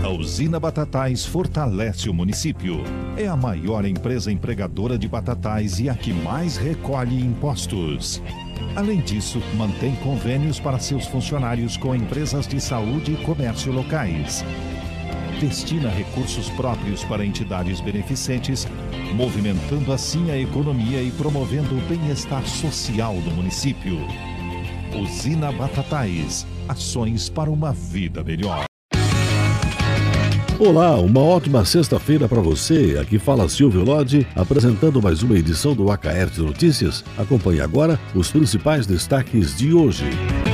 A usina Batatais fortalece o município. É a maior empresa empregadora de batatais e a que mais recolhe impostos. Além disso, mantém convênios para seus funcionários com empresas de saúde e comércio locais. Destina recursos próprios para entidades beneficentes, movimentando assim a economia e promovendo o bem-estar social do município. Usina Batatais. Ações para uma vida melhor. Olá, uma ótima sexta-feira para você. Aqui fala Silvio Lodi, apresentando mais uma edição do Acaerte Notícias. Acompanhe agora os principais destaques de hoje.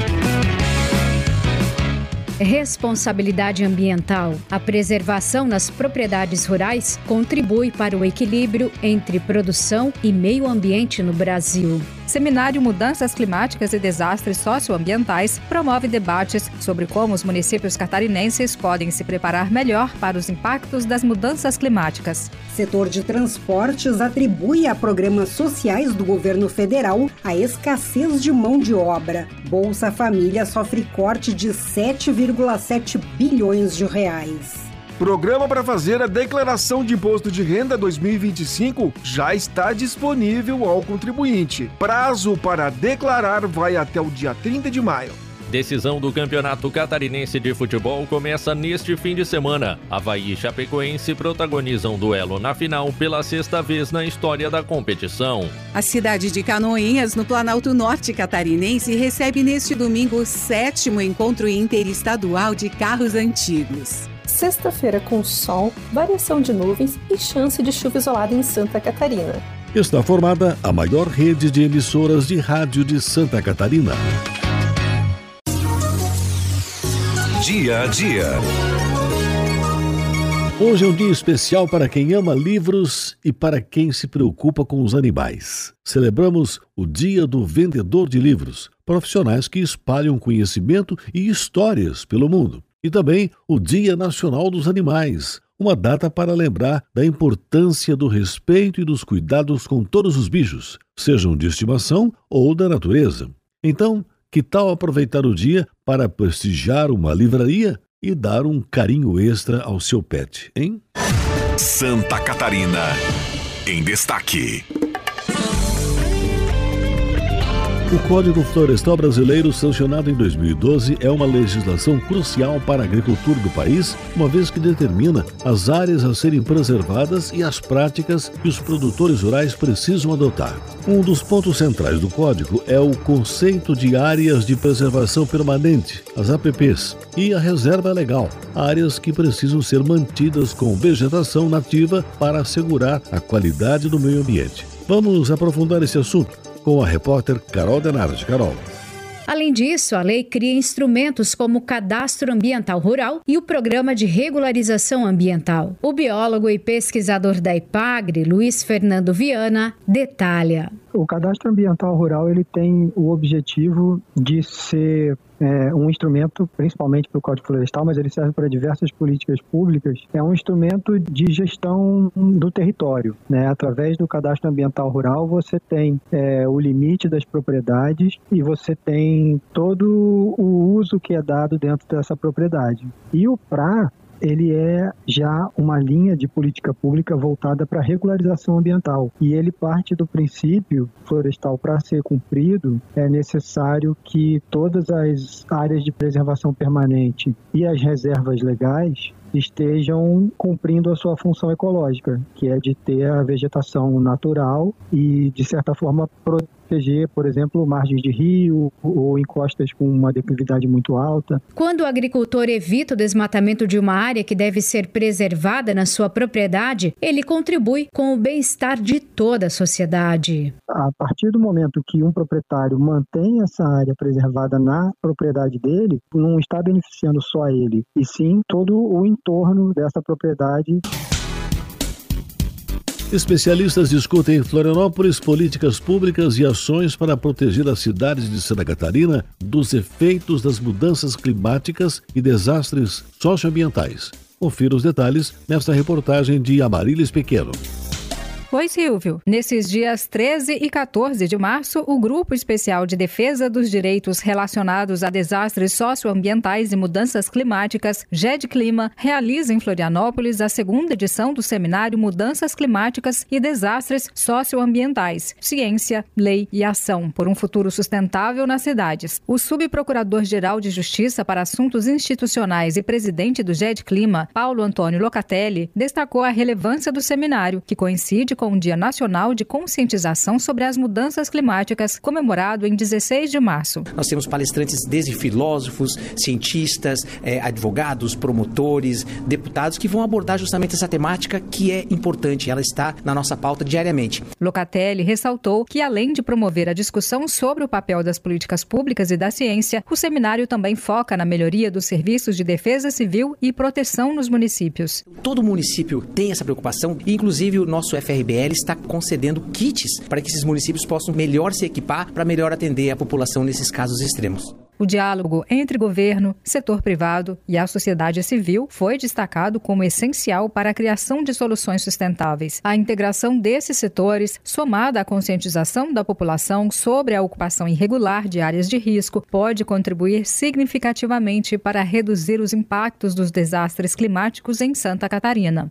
Responsabilidade ambiental. A preservação nas propriedades rurais contribui para o equilíbrio entre produção e meio ambiente no Brasil. Seminário Mudanças Climáticas e Desastres Socioambientais promove debates sobre como os municípios catarinenses podem se preparar melhor para os impactos das mudanças climáticas. Setor de transportes atribui a programas sociais do governo federal a escassez de mão de obra. Bolsa Família sofre corte de 7,7 bilhões de reais. Programa para fazer a declaração de imposto de renda 2025 já está disponível ao contribuinte. Prazo para declarar vai até o dia 30 de maio. Decisão do Campeonato Catarinense de Futebol começa neste fim de semana. Avaí e Chapecoense protagonizam duelo na final pela sexta vez na história da competição. A cidade de Canoinhas, no Planalto Norte Catarinense, recebe neste domingo o 7º encontro interestadual de carros antigos. Sexta-feira com sol, variação de nuvens e chance de chuva isolada em Santa Catarina. Está formada a maior rede de emissoras de rádio de Santa Catarina. Dia a dia. Hoje é um dia especial para quem ama livros e para quem se preocupa com os animais. Celebramos o Dia do Vendedor de Livros, profissionais que espalham conhecimento e histórias pelo mundo. E também o Dia Nacional dos Animais, uma data para lembrar da importância do respeito e dos cuidados com todos os bichos, sejam de estimação ou da natureza. Então, que tal aproveitar o dia para prestigiar uma livraria e dar um carinho extra ao seu pet, hein? Santa Catarina, em destaque. O Código Florestal Brasileiro, sancionado em 2012, é uma legislação crucial para a agricultura do país, uma vez que determina as áreas a serem preservadas e as práticas que os produtores rurais precisam adotar. Um dos pontos centrais do Código é o conceito de áreas de preservação permanente, as APPs, e a reserva legal, áreas que precisam ser mantidas com vegetação nativa para assegurar a qualidade do meio ambiente. Vamos aprofundar esse assunto com a repórter Carol Denardi. Carol. Além disso, a lei cria instrumentos como o Cadastro Ambiental Rural e o Programa de Regularização Ambiental. O biólogo e pesquisador da IPAGRE, Luiz Fernando Viana, detalha. O Cadastro Ambiental Rural ele tem o objetivo de ser um instrumento, principalmente para o Código Florestal, mas ele serve para diversas políticas públicas, é um instrumento de gestão do território, né? Através do Cadastro Ambiental Rural, você tem o limite das propriedades e você tem todo o uso que é dado dentro dessa propriedade. E o PRA, ele é já uma linha de política pública voltada para a regularização ambiental. E ele parte do princípio florestal, para ser cumprido, é necessário que todas as áreas de preservação permanente e as reservas legais estejam cumprindo a sua função ecológica, que é de ter a vegetação natural e, de certa forma, proteger, por exemplo, margens de rio ou encostas com uma declividade muito alta. Quando o agricultor evita o desmatamento de uma área que deve ser preservada na sua propriedade, ele contribui com o bem-estar de toda a sociedade. A partir do momento que um proprietário mantém essa área preservada na propriedade dele, não está beneficiando só ele, e sim todo o entorno dessa propriedade. Especialistas discutem em Florianópolis políticas públicas e ações para proteger as cidades de Santa Catarina dos efeitos das mudanças climáticas e desastres socioambientais. Confira os detalhes nesta reportagem de Amarilis Pequeno. Oi, Silvio. Nesses dias 13 e 14 de março, o Grupo Especial de Defesa dos Direitos Relacionados a Desastres Socioambientais e Mudanças Climáticas, GEDClima, realiza em Florianópolis a segunda edição do seminário Mudanças Climáticas e Desastres Socioambientais, Ciência, Lei e Ação por um Futuro Sustentável nas Cidades. O subprocurador-geral de Justiça para Assuntos Institucionais e presidente do GEDClima, Paulo Antônio Locatelli, destacou a relevância do seminário, que coincide com o Dia Nacional de Conscientização sobre as Mudanças Climáticas, comemorado em 16 de março. Nós temos palestrantes desde filósofos, cientistas, advogados, promotores, deputados que vão abordar justamente essa temática que é importante, ela está na nossa pauta diariamente. Locatelli ressaltou que, além de promover a discussão sobre o papel das políticas públicas e da ciência, o seminário também foca na melhoria dos serviços de defesa civil e proteção nos municípios. Todo município tem essa preocupação e, inclusive, o nosso FRBL está concedendo kits para que esses municípios possam melhor se equipar para melhor atender a população nesses casos extremos. O diálogo entre governo, setor privado e a sociedade civil foi destacado como essencial para a criação de soluções sustentáveis. A integração desses setores, somada à conscientização da população sobre a ocupação irregular de áreas de risco, pode contribuir significativamente para reduzir os impactos dos desastres climáticos em Santa Catarina.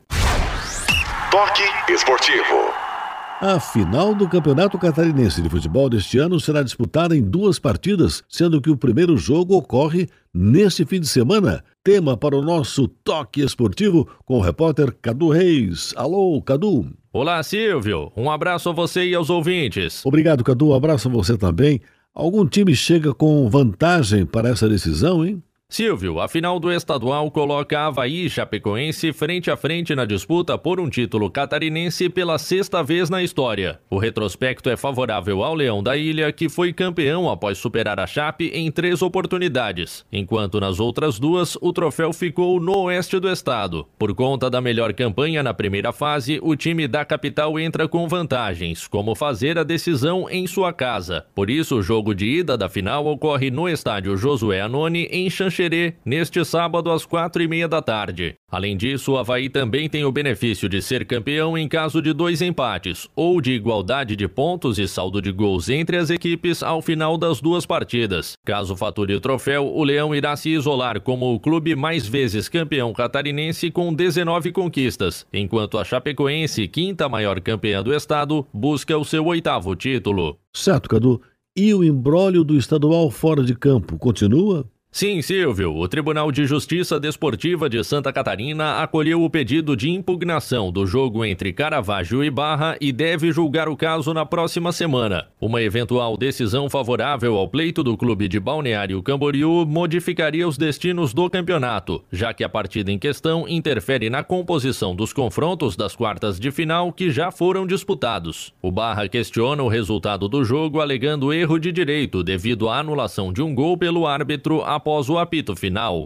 Toque esportivo. A final do Campeonato Catarinense de Futebol deste ano será disputada em 2 partidas, sendo que o primeiro jogo ocorre neste fim de semana. Tema para o nosso Toque Esportivo com o repórter Cadu Reis. Alô, Cadu. Olá, Silvio. Um abraço a você e aos ouvintes. Obrigado, Cadu. Um abraço a você também. Algum time chega com vantagem para essa decisão, hein? Silvio, a final do estadual coloca Avaí e Chapecoense frente a frente na disputa por um título catarinense pela 6ª vez na história. O retrospecto é favorável ao Leão da Ilha, que foi campeão após superar a Chape em 3 oportunidades, enquanto nas outras 2 o troféu ficou no oeste do estado. Por conta da melhor campanha na primeira fase, o time da capital entra com vantagens, como fazer a decisão em sua casa. Por isso, o jogo de ida da final ocorre no estádio Josué Anoni, em Xanxerê, neste sábado às 4h30 da tarde. Além disso, o Avaí também tem o benefício de ser campeão em caso de 2 empates ou de igualdade de pontos e saldo de gols entre as equipes ao final das 2 partidas. Caso fature o troféu, o Leão irá se isolar como o clube mais vezes campeão catarinense com 19 conquistas, enquanto a Chapecoense, 5ª maior campeã do estado, busca o seu 8º título. Certo, Cadu. E o imbróglio do estadual fora de campo continua? Sim, Silvio. O Tribunal de Justiça Desportiva de Santa Catarina acolheu o pedido de impugnação do jogo entre Caravaggio e Barra e deve julgar o caso na próxima semana. Uma eventual decisão favorável ao pleito do clube de Balneário Camboriú modificaria os destinos do campeonato, já que a partida em questão interfere na composição dos confrontos das quartas de final que já foram disputados. O Barra questiona o resultado do jogo alegando erro de direito devido à anulação de um gol pelo árbitro após o apito final.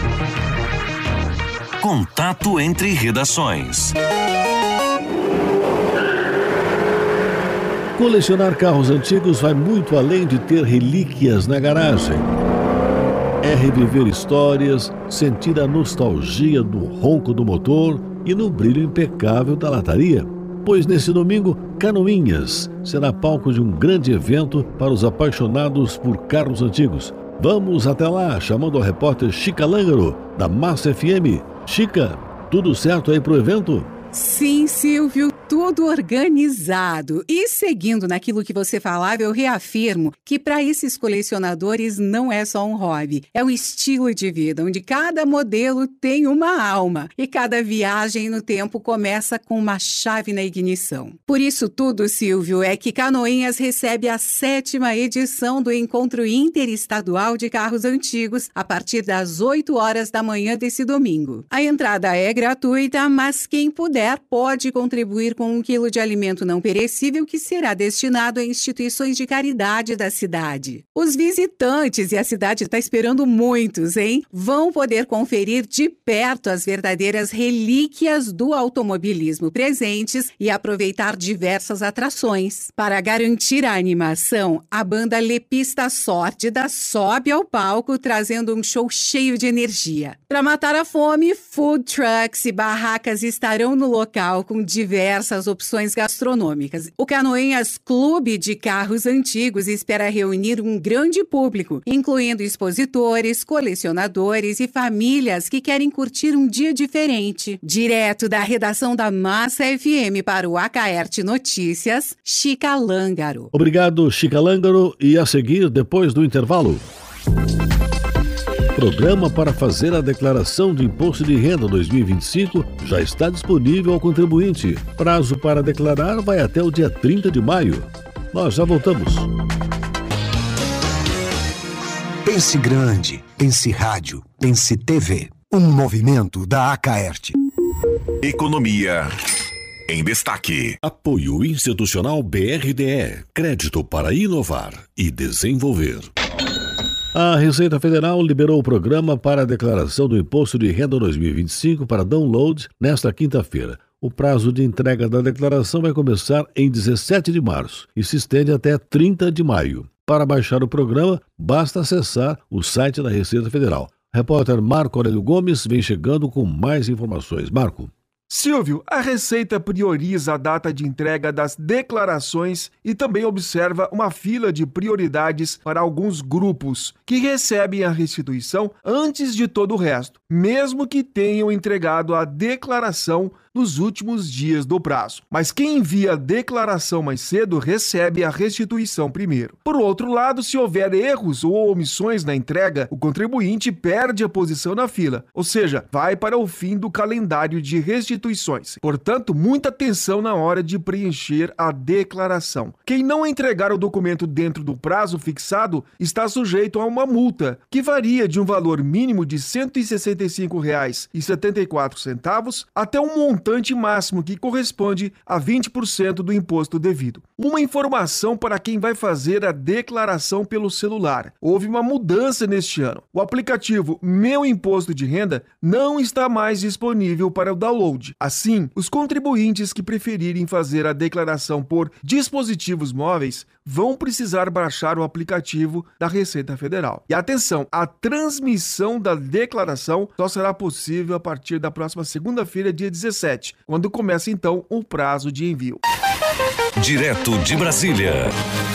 Contato entre redações. Colecionar carros antigos vai muito além de ter relíquias na garagem. É reviver histórias, sentir a nostalgia do ronco do motor e no brilho impecável da lataria. Pois nesse domingo, Canoinhas será palco de um grande evento para os apaixonados por carros antigos. Vamos até lá, chamando a repórter Chica Lângaro, da Massa FM. Chica, tudo certo aí pro evento? Sim, Silvio, tudo organizado. E seguindo naquilo que você falava, eu reafirmo que para esses colecionadores não é só um hobby, é um estilo de vida, onde cada modelo tem uma alma e cada viagem no tempo começa com uma chave na ignição. Por isso tudo, Silvio, é que Canoinhas recebe a 7ª edição do Encontro Interestadual de Carros Antigos a partir das 8 horas da manhã desse domingo. A entrada é gratuita, mas quem puder pode contribuir com 1 quilo de alimento não perecível que será destinado a instituições de caridade da cidade. Os visitantes, e a cidade está esperando muitos, hein? Vão poder conferir de perto as verdadeiras relíquias do automobilismo presentes e aproveitar diversas atrações. Para garantir a animação, a banda Lepista Sórdida sobe ao palco trazendo um show cheio de energia. Para matar a fome, food trucks e barracas estarão no local com diversos diversas opções gastronômicas. O Canoinhas Clube de Carros Antigos espera reunir um grande público, incluindo expositores, colecionadores e famílias que querem curtir um dia diferente. Direto da redação da Massa FM para o Acaerte Notícias, Chica Lângaro. Obrigado, Chica Lângaro. E a seguir, depois do intervalo, programa para fazer a declaração de Imposto de Renda 2025 já está disponível ao contribuinte. Prazo para declarar vai até o dia 30 de maio. Nós já voltamos. Pense grande, pense rádio, pense TV. Um movimento da Acaerte. Economia em destaque. Apoio institucional BRDE. Crédito para inovar e desenvolver. A Receita Federal liberou o programa para a declaração do Imposto de Renda 2025 para download nesta quinta-feira. O prazo de entrega da declaração vai começar em 17 de março e se estende até 30 de maio. Para baixar o programa, basta acessar o site da Receita Federal. Repórter Marco Aurélio Gomes vem chegando com mais informações. Marco. Silvio, a Receita prioriza a data de entrega das declarações e também observa uma fila de prioridades para alguns grupos que recebem a restituição antes de todo o resto, mesmo que tenham entregado a declaração nos últimos dias do prazo. Mas quem envia a declaração mais cedo recebe a restituição primeiro. Por outro lado, se houver erros ou omissões na entrega, o contribuinte perde a posição na fila, ou seja, vai para o fim do calendário de restituições. Portanto, muita atenção na hora de preencher a declaração. Quem não entregar o documento dentro do prazo fixado está sujeito a uma multa, que varia de um valor mínimo de R$ 165,74 até um montante máximo que corresponde a 20% do imposto devido. Uma informação para quem vai fazer a declaração pelo celular. Houve uma mudança neste ano. O aplicativo Meu Imposto de Renda não está mais disponível para o download. Assim, os contribuintes que preferirem fazer a declaração por dispositivos móveis vão precisar baixar o aplicativo da Receita Federal. E atenção, a transmissão da declaração só será possível a partir da próxima segunda-feira, dia 17, quando começa então o prazo de envio. Direto de Brasília.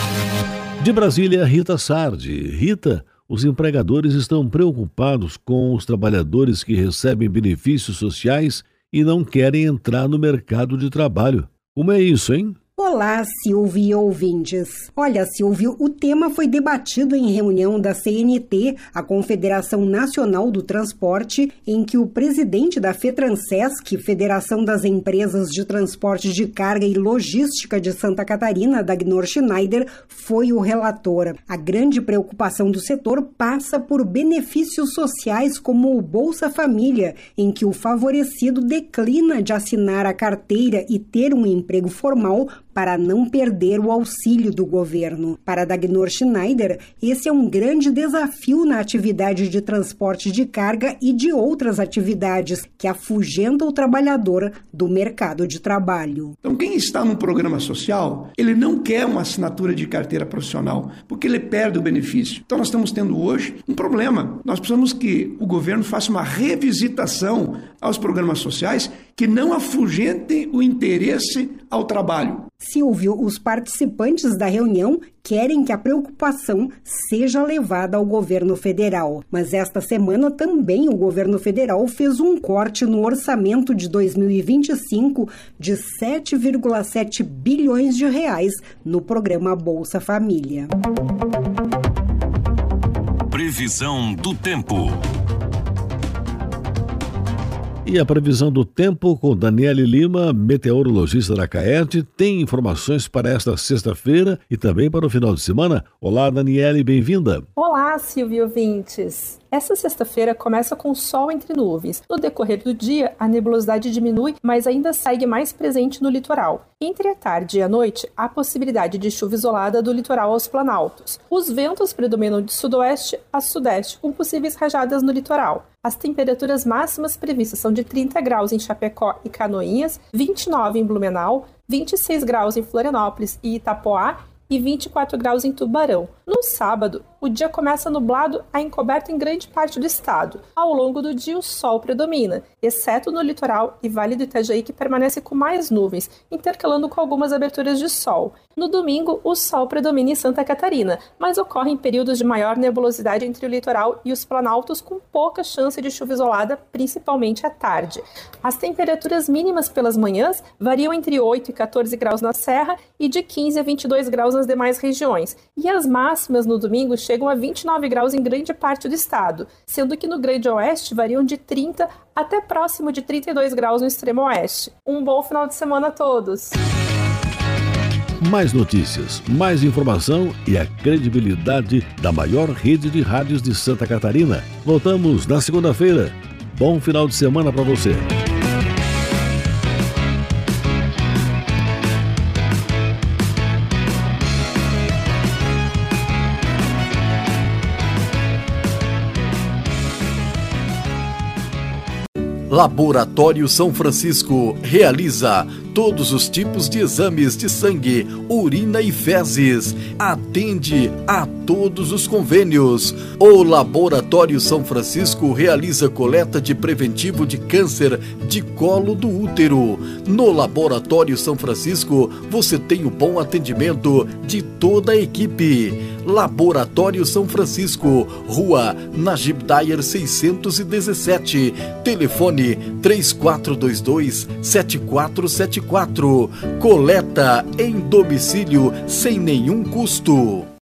De Brasília, Rita Sardi. Rita, os empregadores estão preocupados com os trabalhadores que recebem benefícios sociais e não querem entrar no mercado de trabalho. Como é isso, hein? Olá, Silvio e ouvintes. Olha, Silvio, o tema foi debatido em reunião da CNT, a Confederação Nacional do Transporte, em que o presidente da FETRANSESC, Federação das Empresas de Transporte de Carga e Logística de Santa Catarina, Dagnor Schneider, foi o relator. A grande preocupação do setor passa por benefícios sociais como o Bolsa Família, em que o favorecido declina de assinar a carteira e ter um emprego formal para não perder o auxílio do governo. Para Dagnor Schneider, esse é um grande desafio na atividade de transporte de carga e de outras atividades que afugenta o trabalhador do mercado de trabalho. Então, quem está num programa social, ele não quer uma assinatura de carteira profissional, porque ele perde o benefício. Então, nós estamos tendo hoje um problema. Nós precisamos que o governo faça uma revisitação aos programas sociais que não afugentem o interesse ao trabalho. Silvio, os participantes da reunião querem que a preocupação seja levada ao governo federal. Mas esta semana também o governo federal fez um corte no orçamento de 2025 de 7,7 bilhões de reais no programa Bolsa Família. Previsão do tempo. E a previsão do tempo com Daniele Lima, meteorologista da Acaerte, tem informações para esta sexta-feira e também para o final de semana. Olá, Daniele, bem-vinda. Olá, Silvio ouvintes. Essa sexta-feira começa com sol entre nuvens. No decorrer do dia, a nebulosidade diminui, mas ainda segue mais presente no litoral. Entre a tarde e a noite, há possibilidade de chuva isolada do litoral aos planaltos. Os ventos predominam de sudoeste a sudeste, com possíveis rajadas no litoral. As temperaturas máximas previstas são de 30 graus em Chapecó e Canoinhas, 29 em Blumenau, 26 graus em Florianópolis e Itapoá e 24 graus em Tubarão. No sábado, o dia começa nublado a encoberto em grande parte do estado. Ao longo do dia, o sol predomina, exceto no litoral e Vale do Itajaí, que permanece com mais nuvens, intercalando com algumas aberturas de sol. No domingo, o sol predomina em Santa Catarina, mas ocorrem períodos de maior nebulosidade entre o litoral e os planaltos, com pouca chance de chuva isolada, principalmente à tarde. As temperaturas mínimas pelas manhãs variam entre 8 e 14 graus na Serra e de 15 a 22 graus nas demais regiões. E as máximas no domingo chegam a 29 graus em grande parte do estado, sendo que no Grande Oeste variam de 30 até próximo de 32 graus no extremo oeste. Um bom final de semana a todos! Mais notícias, mais informação e a credibilidade da maior rede de rádios de Santa Catarina. Voltamos na segunda-feira. Bom final de semana para você. Laboratório São Francisco realiza todos os tipos de exames de sangue, urina e fezes. Atende a todos os convênios. O Laboratório São Francisco realiza coleta de preventivo de câncer de colo do útero. No Laboratório São Francisco, você tem o bom atendimento de toda a equipe. Laboratório São Francisco, Rua Najib Dyer 617, telefone 3422-7474. Coleta em domicílio sem nenhum custo.